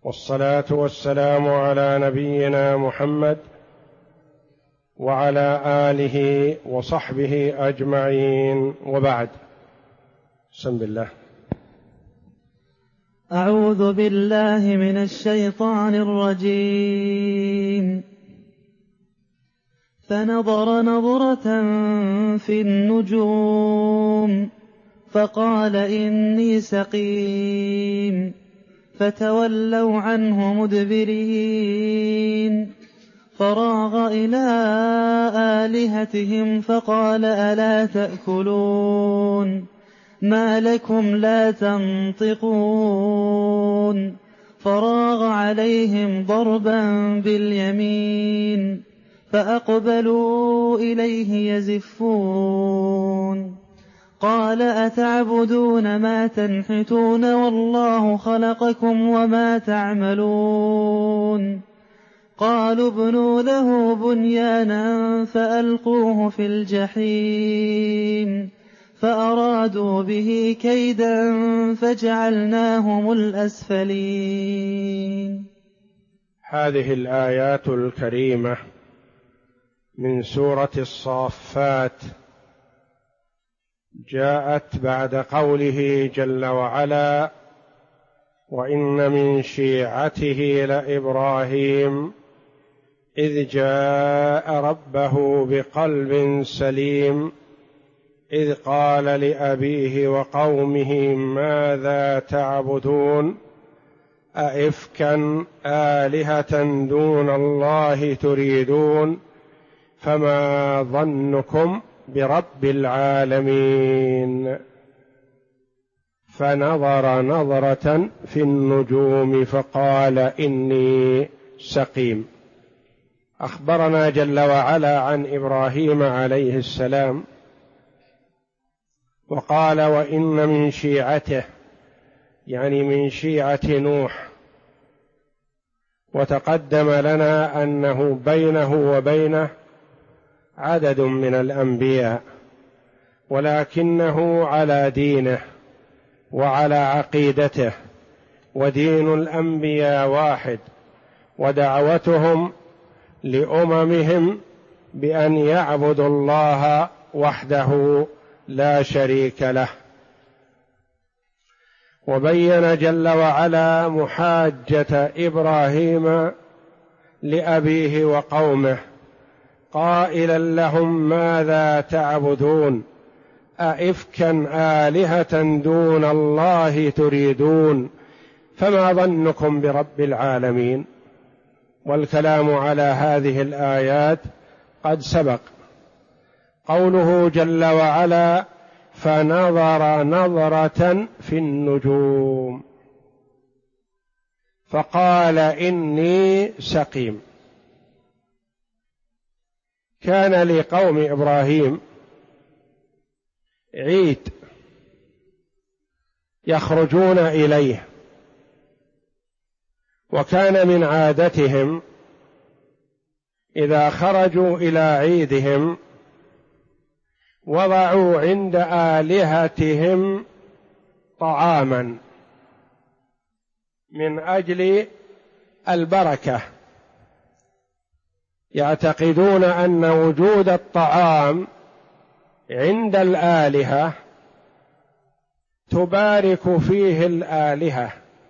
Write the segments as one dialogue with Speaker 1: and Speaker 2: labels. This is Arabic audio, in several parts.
Speaker 1: والصلاة والسلام على نبينا محمد وعلى آله وصحبه أجمعين، وبعد. بسم الله.
Speaker 2: أعوذ بالله من الشيطان الرجيم. فنظر نظرة في النجوم فقال إني سقيم، فتولوا عنه مدبرين. فراغ إلى آلهتهم فقال ألا تأكلون ما لكم لا تنطقون. فراغ عليهم ضربا باليمين فأقبلوا إليه يزفون. قال أتعبدون ما تنحتون والله خلقكم وما تعملون. قالوا ابنوا له بنيانا فألقوه في الجحيم فأرادوا به كيدا فجعلناهم الأسفلين.
Speaker 1: هذه الآيات الكريمة من سورة الصافات جاءت بعد قوله جل وعلا: وإن من شيعته لإبراهيم إذ جاء ربه بقلب سليم إذ قال لأبيه وقومه ماذا تعبدون أئفكا آلهة دون الله تريدون فما ظنكم برب العالمين. فنظر نظرة في النجوم فقال إني سقيم. أخبرنا جل وعلا عن إبراهيم عليه السلام وقال وإن من شيعته، يعني من شيعة نوح. وتقدم لنا أنه بينه وبينه عدد من الأنبياء، ولكنه على دينه وعلى عقيدته، ودين الأنبياء واحد، ودعوتهم لأممهم بأن يعبدوا الله وحده لا شريك له. وبين جل وعلا محاجة إبراهيم لأبيه وقومه قائلا لهم ماذا تعبدون أئفكا آلهة دون الله تريدون فما ظنكم برب العالمين. والكلام على هذه الآيات قد سبق. قوله جل وعلا فنظر نظرة في النجوم فقال إني سقيم. كان لقوم إبراهيم عيد يخرجون إليه، وكان من عادتهم إذا خرجوا إلى عيدهم وضعوا عند آلهتهم طعاما من أجل البركة، يعتقدون أن وجود الطعام عند الآلهة تبارك فيه الآلهة،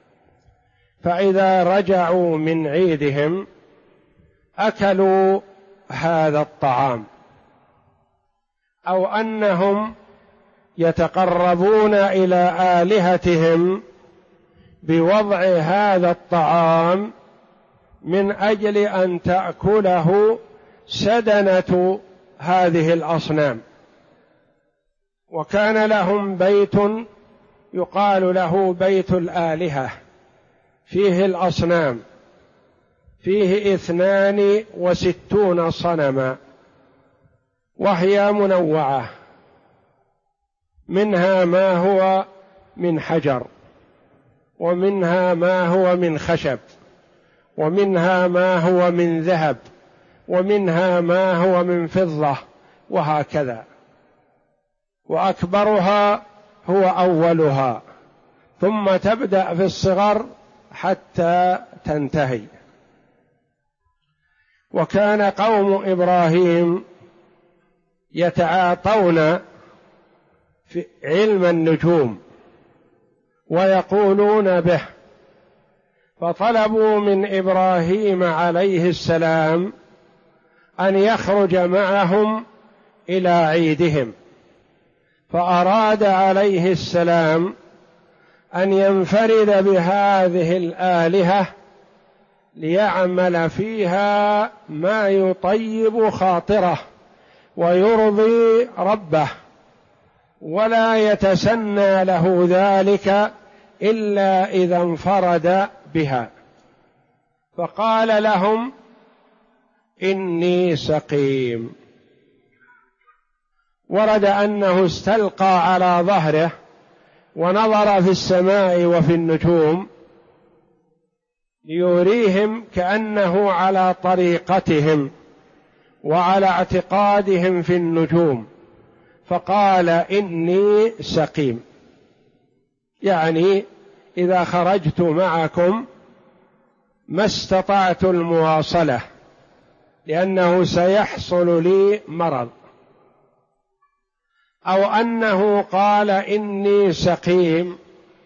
Speaker 1: فإذا رجعوا من عيدهم أكلوا هذا الطعام، أو أنهم يتقربون إلى آلهتهم بوضع هذا الطعام من أجل أن تأكله سدنة هذه الأصنام. وكان لهم بيت يقال له بيت الآلهة، فيه الأصنام، فيه 62 صنما، وهي منوعة، منها ما هو من حجر، ومنها ما هو من خشب، ومنها ما هو من ذهب، ومنها ما هو من فضة، وهكذا. وأكبرها هو أولها، ثم تبدأ في الصغر حتى تنتهي. وكان قوم إبراهيم يتعاطون في علم النجوم ويقولون به، فطلبوا من إبراهيم عليه السلام أن يخرج معهم إلى عيدهم، فأراد عليه السلام أن ينفرد بهذه الآلهة ليعمل فيها ما يطيب خاطره ويرضي ربه، ولا يتسنى له ذلك إلا إذا انفرد بها. فقال لهم: إني سقيم. ورد أنه استلقى على ظهره ونظر في السماء وفي النجوم ليريهم كأنه على طريقتهم وعلى اعتقادهم في النجوم، فقال: إني سقيم، يعني إذا خرجت معكم ما استطعت المواصلة لأنه سيحصل لي مرض. أو أنه قال: إني سقيم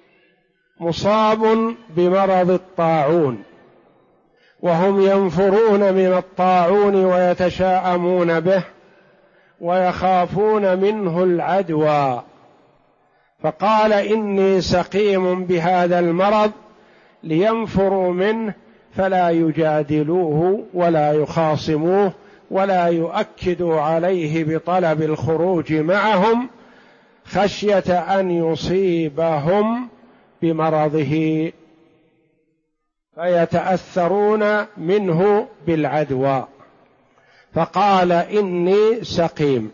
Speaker 1: مصاب بمرض الطاعون، وهم ينفرون من الطاعون ويتشاءمون به ويخافون منه العدوى، فقال: إني سقيم بهذا المرض لينفروا منه فلا يجادلوه ولا يخاصموه ولا يؤكدوا عليه بطلب الخروج معهم خشية أن يصيبهم بمرضه فيتأثرون منه بالعدوى، فقال: إني سقيم.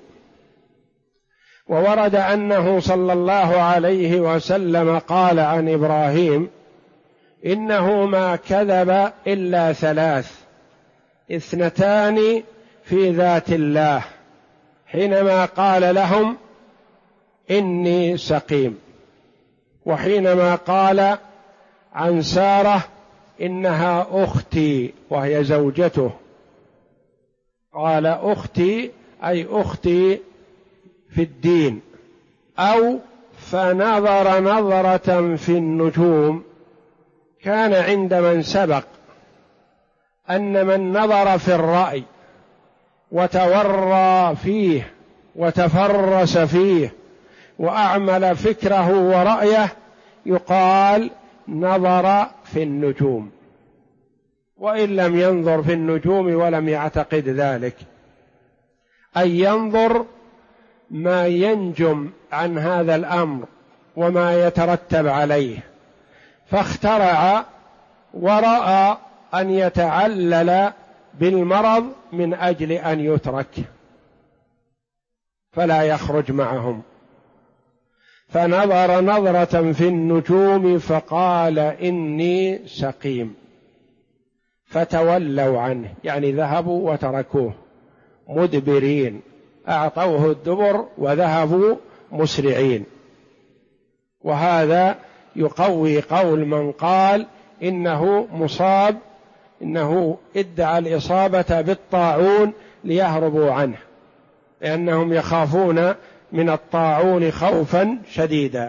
Speaker 1: وورد أنه صلى الله عليه وسلم قال عن إبراهيم: إنه ما كذب إلا ثلاث، اثنتان في ذات الله، حينما قال لهم: إني سقيم، وحينما قال عن سارة: إنها أختي، وهي زوجته، قال أختي أي أختي في الدين. أو فنظر نظرة في النجوم، كان عند من سبق أن من نظر في الرأي وتورى فيه وتفرس فيه وأعمل فكره ورأيه يقال نظر في النجوم، وإن لم ينظر في النجوم ولم يعتقد ذلك، أي ينظر ما ينجم عن هذا الأمر وما يترتب عليه، فاخترع ورأى أن يتعلل بالمرض من أجل أن يترك فلا يخرج معهم، فنظر نظرة في النجوم فقال: إني سقيم، فتولوا عنه، يعني ذهبوا وتركوه مدبرين، أعطوه الدبر وذهبوا مسرعين. وهذا يقوي قول من قال إنه مصاب، إنه ادعى الإصابة بالطاعون ليهربوا عنه، لأنهم يخافون من الطاعون خوفا شديدا،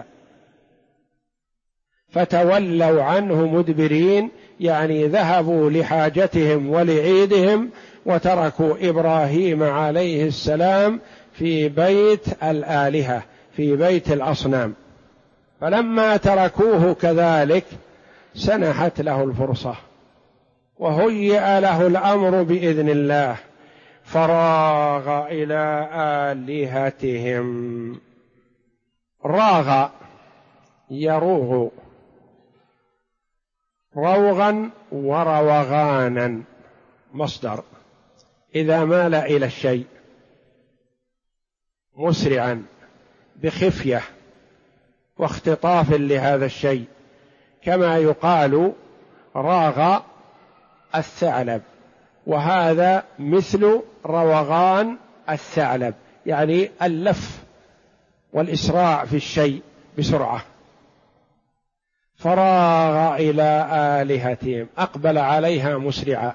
Speaker 1: فتولوا عنه مدبرين، يعني ذهبوا لحاجتهم ولعيدهم وتركوا إبراهيم عليه السلام في بيت الآلهة، في بيت الأصنام. فلما تركوه كذلك سنحت له الفرصة وهيئ له الأمر بإذن الله، فراغ إلى آلهتهم. راغ يروغ روغا وروغانا، مصدر إذا مال إلى الشيء مسرعا بخفية واختطاف لهذا الشيء، كما يقال راغ الثعلب، وهذا مثل روغان الثعلب، يعني اللف والإسراع في الشيء بسرعة. فراغ إلى آلهتهم، أقبل عليها مسرعا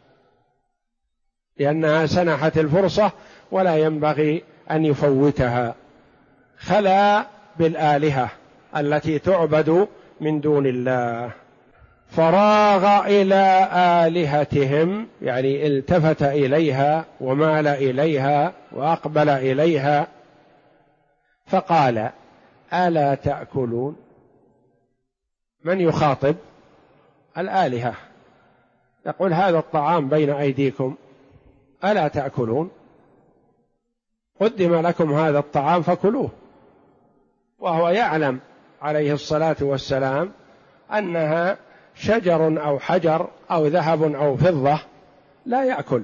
Speaker 1: لأنها سنحت الفرصة ولا ينبغي أن يفوتها. خلا بالآلهة التي تعبد من دون الله. فراغ إلى آلهتهم يعني التفت إليها ومال إليها وأقبل إليها، فقال: ألا تأكلون؟ من يخاطب؟ الآلهة، يقول: هذا الطعام بين أيديكم ألا تأكلون؟ قدم لكم هذا الطعام فكلوه، وهو يعلم عليه الصلاة والسلام أنها شجر أو حجر أو ذهب أو فضة لا يأكل،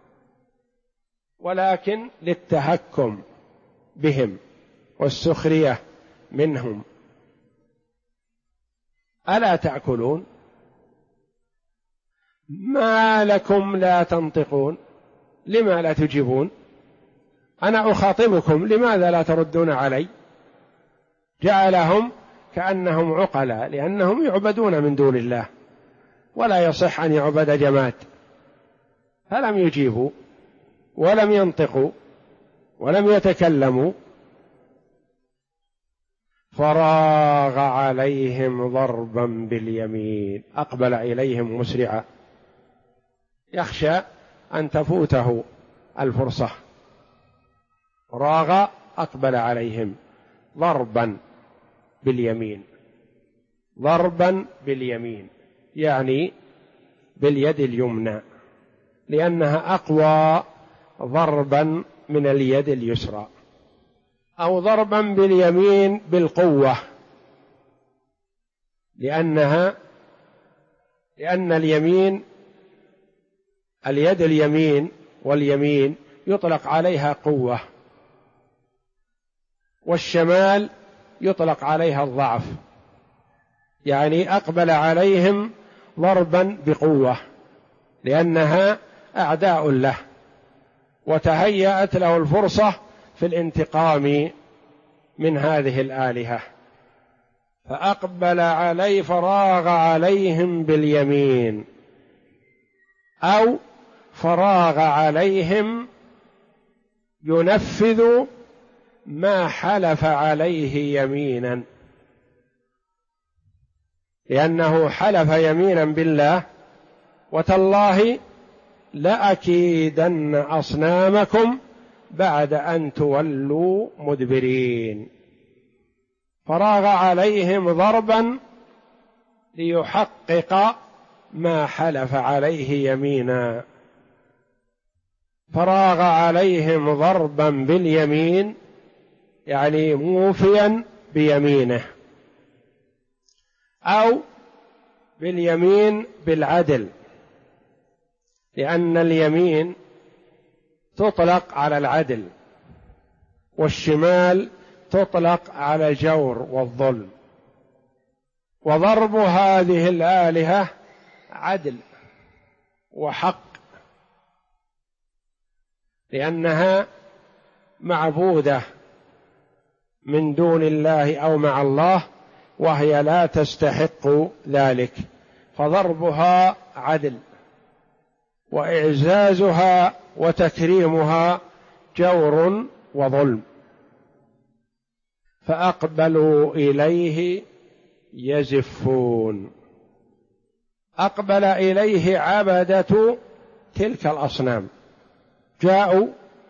Speaker 1: ولكن للتهكم بهم والسخرية منهم. ألا تأكلون؟ ما لكم لا تنطقون؟ لما لا تجيبون؟ أنا أخاطبكم، لماذا لا تردون علي؟ جعلهم كأنهم عقلاء، لأنهم يعبدون من دون الله ولا يصح أن يعبد جماد، فلم يجيبوا ولم ينطقوا ولم يتكلموا. فراغ عليهم ضربا باليمين، أقبل إليهم مسرعا يخشى أن تفوته الفرصة. راغ أقبل عليهم ضربا باليمين، ضربا باليمين يعني باليد اليمنى، لأنها أقوى ضربا من اليد اليسرى، أو ضربا باليمين بالقوة، لأن اليمين اليد اليمين واليمين يطلق عليها قوة، والشمال يطلق عليها الضعف، يعني أقبل عليهم ضربا بقوة لأنها أعداء له، وتهيأت له الفرصة في الانتقام من هذه الآلهة، فأقبل عليه فراغ عليهم باليمين، أو فراغ عليهم ينفذ ما حلف عليه يمينا، لأنه حلف يمينا بالله: وتالله لأكيدن أصنامكم بعد أن تولوا مدبرين. فراغ عليهم ضربا ليحقق ما حلف عليه يمينا. فراغ عليهم ضربا باليمين يعني موفيا بيمينه، أو باليمين بالعدل، لأن اليمين تطلق على العدل، والشمال تطلق على الجور والظلم، وضرب هذه الآلهة عدل وحق، لأنها معبودة من دون الله أو مع الله، وهي لا تستحق ذلك، فضربها عدل، وإعزازها وتكريمها جور وظلم. فأقبلوا إليه يزفون، أقبل إليه عبدة تلك الأصنام، جاءوا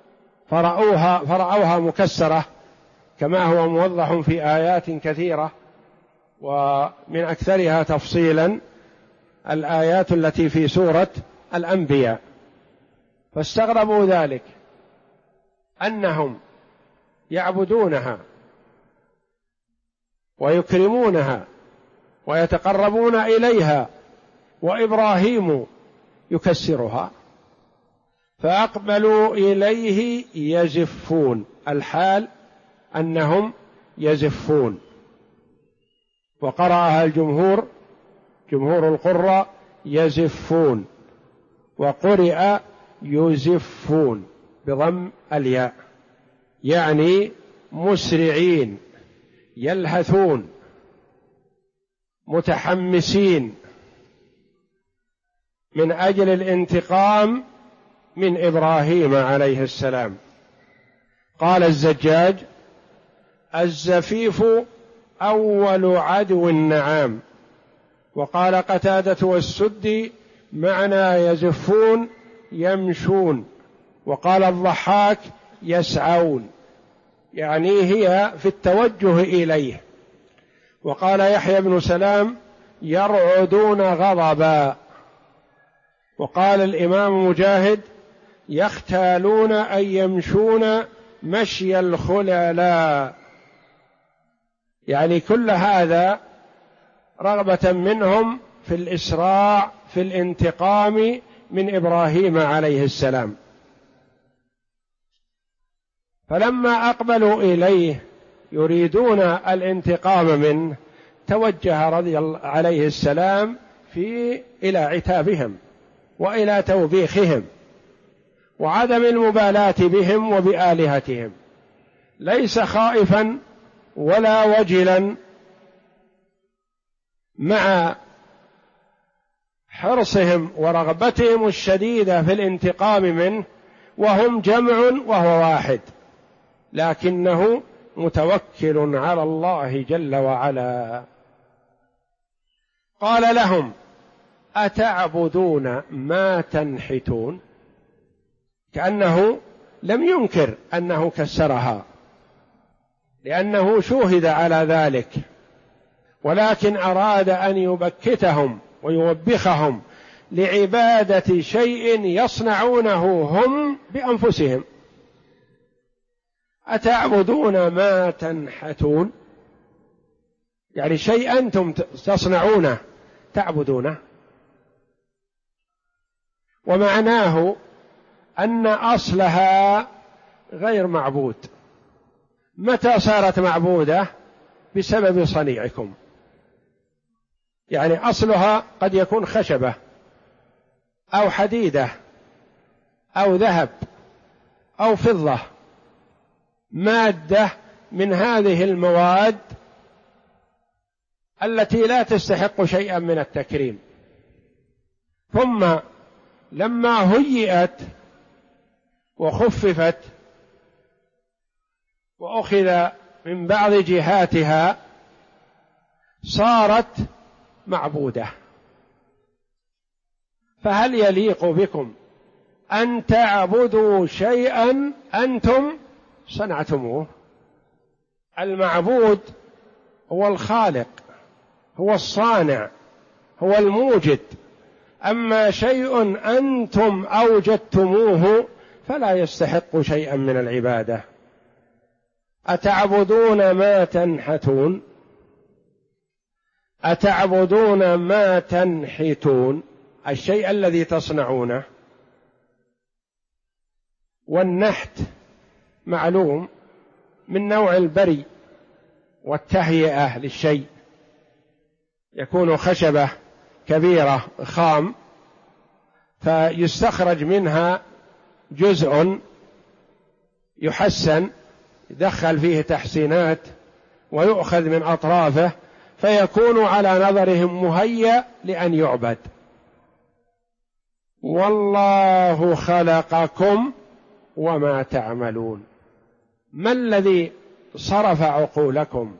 Speaker 1: فرأوها مكسرة كما هو موضح في آيات كثيرة، ومن أكثرها تفصيلا الآيات التي في سورة الأنبياء، فاستغربوا ذلك أنهم يعبدونها ويكرمونها ويتقربون إليها، وإبراهيم يكسرها. فأقبلوا إليه يزفون، الحال أنهم يزفون، وقرأها الجمهور، جمهور القراء يزفون، وقرئ يزفون بضم الياء، يعني مسرعين يلهثون متحمسين من أجل الانتقام من إبراهيم عليه السلام. قال الزجاج: الزفيف أول عدو النعام. وقال قتادة والسدي: معنى يزفون يمشون. وقال الضحاك: يسعون، يعني هي في التوجه إليه. وقال يحيى بن سلام: يرعدون غضبا. وقال الإمام مجاهد: يختالون أي يمشون مشي الخللاء، يعني كل هذا رغبة منهم في الإسراع في الانتقام من إبراهيم عليه السلام. فلما أقبلوا إليه يريدون الانتقام منه، توجه رضي الله عليه السلام إلى عتابهم وإلى توبيخهم وعدم المبالاة بهم وبآلهتهم، ليس خائفا ولا وجلا مع حرصهم ورغبتهم الشديدة في الانتقام منه، وهم جمع وهو واحد، لكنه متوكل على الله جل وعلا. قال لهم: أتعبدون ما تنحتون؟ كأنه لم ينكر أنه كسرها، لأنه شوهد على ذلك، ولكن أراد أن يبكتهم ويوبخهم لعبادة شيء يصنعونه هم بأنفسهم. أتعبدون ما تنحتون، يعني شيء أنتم تصنعونه تعبدونه. ومعناه أن أصلها غير معبود. متى صارت معبودة؟ بسبب صنيعكم، يعني أصلها قد يكون خشبة أو حديدة أو ذهب أو فضة، مادة من هذه المواد التي لا تستحق شيئا من التكريم. ثم لما هيئت وخففت وأخذ من بعض جهاتها صارت معبودة. فهل يليق بكم أن تعبدوا شيئا أنتم صنعتموه؟ المعبود هو الخالق، هو الصانع، هو الموجد. أما شيء أنتم أوجدتموه فلا يستحق شيئا من العبادة. أتعبدون ما تنحتون؟ أتعبدون ما تنحتون، الشيء الذي تصنعونه. والنحت معلوم من نوع البري والتهيئة للشيء، يكون خشبة كبيرة خام فيستخرج منها جزء يحسن، يدخل فيه تحسينات ويؤخذ من أطرافه فيكون على نظرهم مهيأ لأن يعبد. والله خلقكم وما تعملون. ما الذي صرف عقولكم؟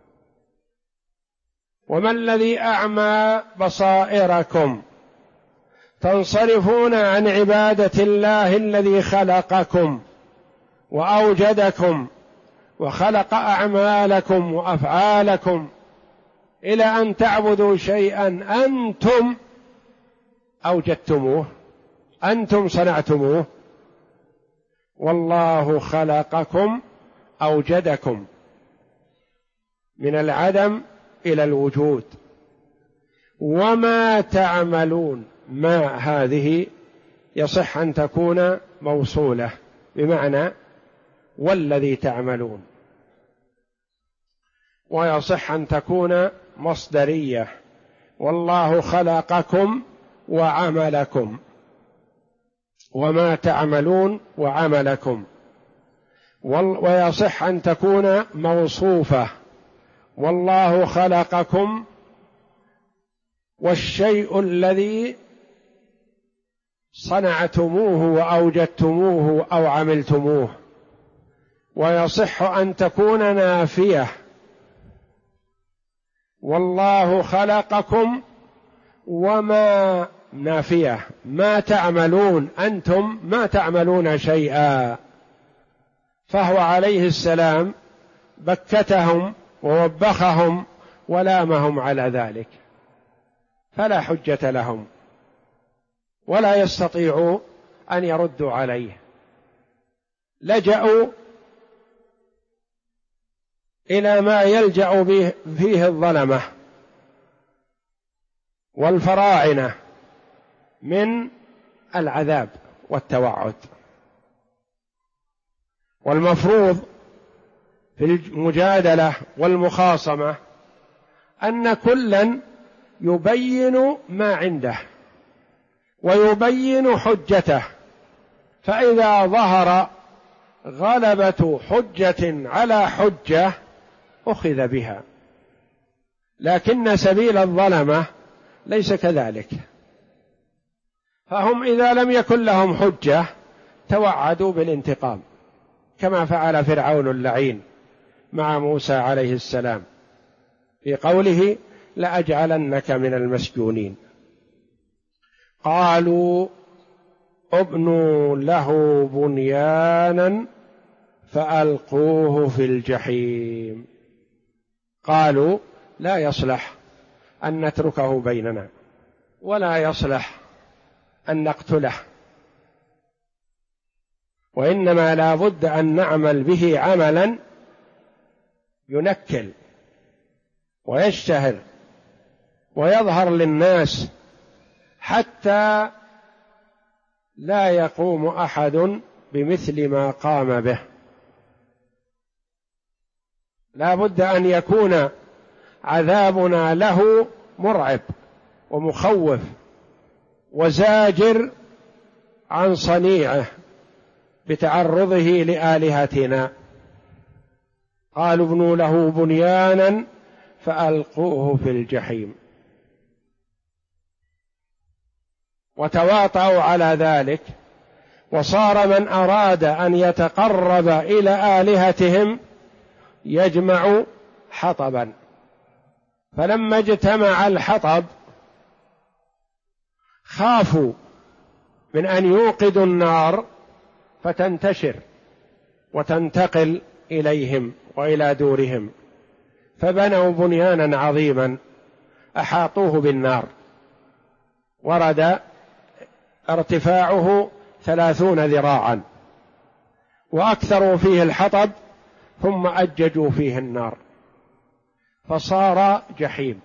Speaker 1: وما الذي أعمى بصائركم تنصرفون عن عبادة الله الذي خلقكم وأوجدكم وخلق أعمالكم وأفعالكم إلى أن تعبدوا شيئا أنتم أوجدتموه، أنتم صنعتموه؟ والله خلقكم، أوجدكم من العدم إلى الوجود. وما تعملون، ما هذه يصح أن تكون موصولة بمعنى والذي تعملون، ويصح أن تكون مصدرية، والله خلقكم وعملكم، وما تعملون وعملكم. ويصح أن تكون موصوفة، والله خلقكم والشيء الذي صنعتموه وأوجدتموه أو عملتموه، ويصح أن تكون نافية. والله خلقكم وما نافية، ما تعملون، أنتم ما تعملون شيئا. فهو عليه السلام بكتهم ووبخهم ولامهم على ذلك، فلا حجة لهم ولا يستطيعوا أن يردوا عليه. لجأوا إلى ما يلجأ فيه الظلمة والفراعنة من العذاب والتوعد. والمفروض في المجادلة والمخاصمة أن كلا يبين ما عنده ويبين حجته، فإذا ظهر غلبة حجة على حجة أخذ بها، لكن سبيل الظلمة ليس كذلك. فهم إذا لم يكن لهم حجة توعدوا بالانتقام، كما فعل فرعون اللعين مع موسى عليه السلام في قوله لأجعلنك من المسجونين. قالوا ابنوا له بنيانا فألقوه في الجحيم. قالوا لا يصلح أن نتركه بيننا، ولا يصلح أن نقتله، وإنما لا بد أن نعمل به عملا ينكل ويشتهر ويظهر للناس، حتى لا يقوم أحد بمثل ما قام به. لا بد أن يكون عذابنا له مرعب ومخوف وزاجر عن صنيعه بتعرضه لآلهتنا. قالوا ابنوا له بنيانا فألقوه في الجحيم، وتواطؤوا على ذلك. وصار من أراد أن يتقرب إلى آلهتهم يجمع حطبا، فلما اجتمع الحطب خافوا من أن يوقدوا النار فتنتشر وتنتقل إليهم وإلى دورهم، فبنوا بنيانا عظيما أحاطوه بالنار، ورد ارتفاعه 30 ذراعا، وأكثروا فيه الحطب ثم أججوا فيه النار فصار جحيم.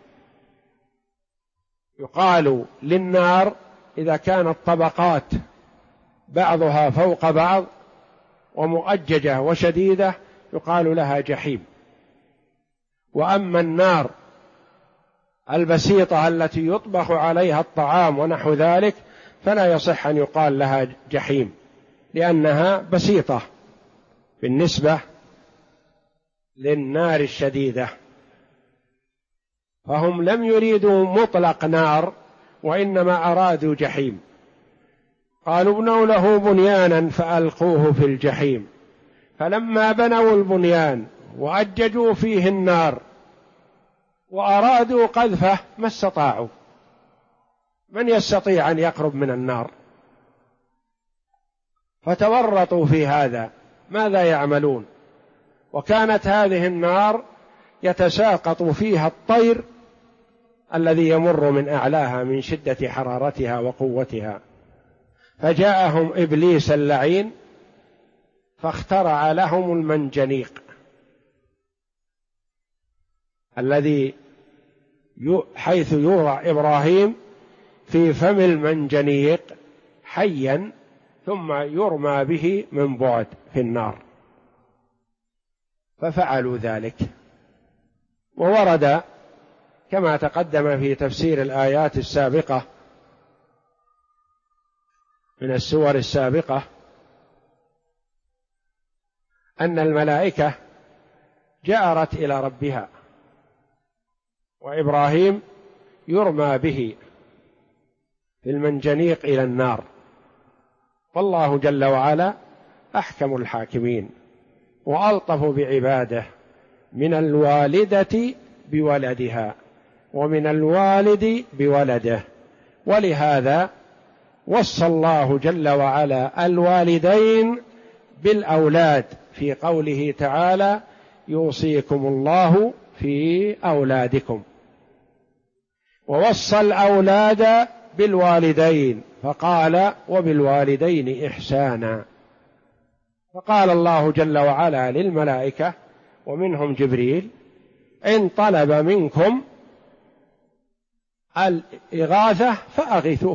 Speaker 1: يقال للنار إذا كانت طبقات بعضها فوق بعض ومؤججة وشديدة يقال لها جحيم. وأما النار البسيطة التي يطبخ عليها الطعام ونحو ذلك فلا يصح أن يقال لها جحيم، لأنها بسيطة بالنسبة للنار الشديدة. فهم لم يريدوا مطلق نار، وإنما أرادوا جحيم. قالوا ابنوا له بنيانا فألقوه في الجحيم. فلما بنوا البنيان وأججوا فيه النار وأرادوا قذفه ما استطاعوا. من يستطيع أن يقرب من النار؟ فتورطوا في هذا، ماذا يعملون؟ وكانت هذه النار يتساقط فيها الطير الذي يمر من أعلاها من شدة حرارتها وقوتها. فجاءهم إبليس اللعين فاخترع لهم المنجنيق الذي حيث يورى إبراهيم في فم المنجنيق حيا ثم يرمى به من بعد في النار، ففعلوا ذلك. وورد كما تقدم في تفسير الآيات السابقة من السور السابقة أن الملائكة جأرت إلى ربها، وإبراهيم يرمى به في المنجنيق إلى النار. والله جل وعلا أحكم الحاكمين وألطف بعباده من الوالدة بولدها ومن الوالد بولده. ولهذا وصى الله جل وعلا الوالدين بالأولاد في قوله تعالى: يوصيكم الله في أولادكم. ووصى الأولاد بالوالدين فقال: وبالوالدين إحسانا. فقال الله جل وعلا للملائكة ومنهم جبريل: إن طلب منكم الإغاثة فأغثوه،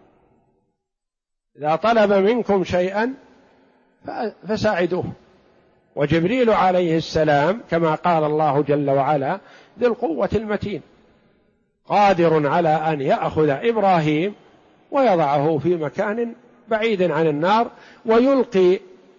Speaker 1: إذا طلب منكم شيئا فساعدوه. وجبريل عليه السلام كما قال الله جل وعلا ذي القوة المتين، قادر على أن يأخذ إبراهيم ويضعه في مكان بعيد عن النار ويلقي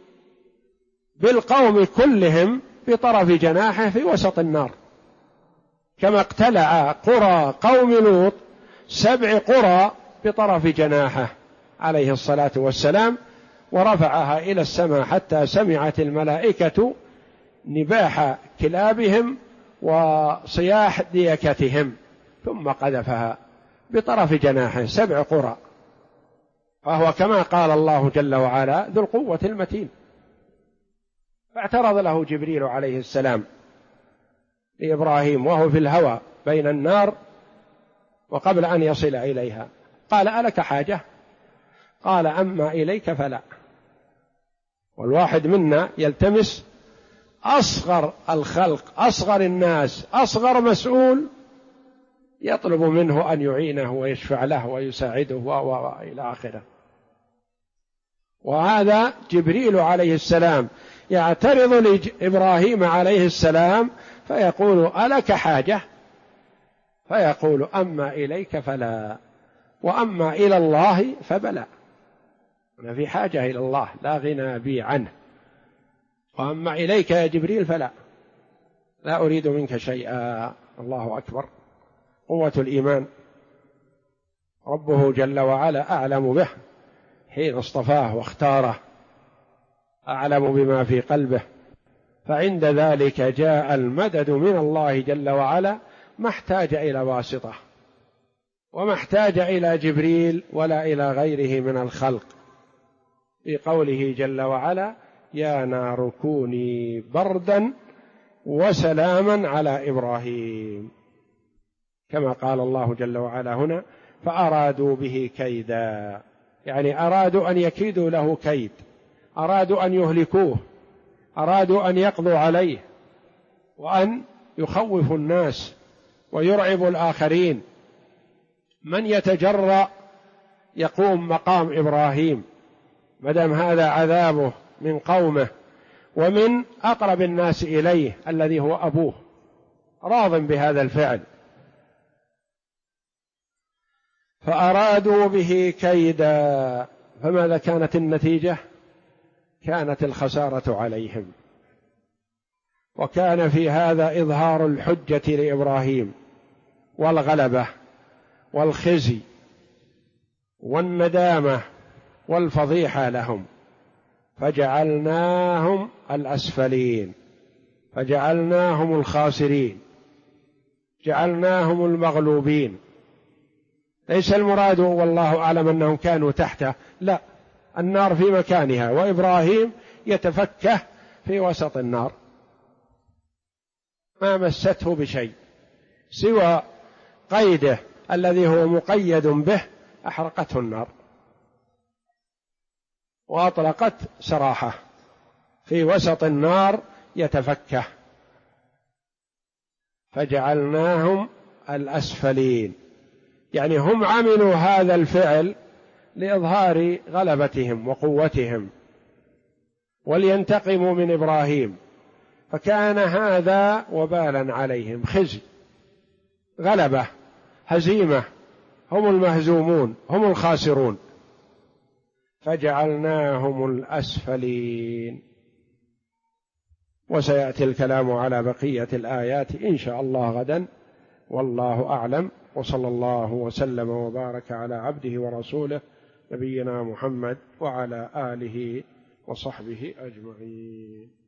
Speaker 1: بالقوم كلهم بطرف جناحه في وسط النار، كما اقتلع قرى قوم لوط 7 قرى بطرف جناحه عليه الصلاة والسلام، ورفعها إلى السماء حتى سمعت الملائكة نباح كلابهم وصياح ديكتهم، ثم قذفها بطرف جناحه 7 قرى. فهو كما قال الله جل وعلا ذو القوة المتين. فاعترض له جبريل عليه السلام لإبراهيم وهو في الهوى بين النار وقبل أن يصل إليها، قال: ألك حاجة؟ قال: أما إليك فلا. والواحد منا يلتمس أصغر الخلق، أصغر الناس، أصغر مسؤول، يطلب منه أن يعينه ويشفع له ويساعده وإلى آخره. وهذا جبريل عليه السلام يعترض لإبراهيم عليه السلام فيقول: ألك حاجة؟ فيقول: أما إليك فلا، وأما إلى الله فبلى. أنا في حاجة إلى الله لا غنى بي عنه، وأما إليك يا جبريل فلا، لا أريد منك شيئا. الله أكبر، قوة الإيمان. ربه جل وعلا أعلم به حين اصطفاه واختاره، أعلم بما في قلبه، فعند ذلك جاء المدد من الله جل وعلا، ما احتاج إلى واسطة وما احتاج إلى جبريل ولا إلى غيره من الخلق، في قوله جل وعلا: يا نار كوني بردا وسلاما على إبراهيم، كما قال الله جل وعلا هنا: فأرادوا به كيدا، يعني أرادوا أن يكيدوا له كيد، أرادوا أن يهلكوه، أرادوا أن يقضوا عليه وأن يخوفوا الناس ويرعبوا الآخرين. من يتجرأ يقوم مقام إبراهيم مدام هذا عذابه من قومه ومن أقرب الناس إليه الذي هو أبوه، راض بهذا الفعل. فأرادوا به كيدا، فماذا كانت النتيجة؟ كانت الخسارة عليهم. وكان في هذا إظهار الحجة لإبراهيم والغلبة والخزي والندامة والفضيحة لهم، فجعلناهم الأسفلين، فجعلناهم الخاسرين، جعلناهم المغلوبين. ليس المراد والله أعلم أنهم كانوا تحته، لا، النار في مكانها وإبراهيم يتفكه في وسط النار، ما مسته بشيء سوى قيده الذي هو مقيد به، أحرقته النار وأطلقت سراحه في وسط النار يتفكه. فجعلناهم الأسفلين، يعني هم عملوا هذا الفعل لإظهار غلبتهم وقوتهم ولينتقموا من إبراهيم، فكان هذا وبالا عليهم، خزي، غلبة، هزيمة، هم المهزومون، هم الخاسرون. فجعلناهم الأسفلين. وسيأتي الكلام على بقية الآيات إن شاء الله غدا، والله أعلم. وصلى الله وسلم وبارك على عبده ورسوله نبينا محمد وعلى آله وصحبه أجمعين.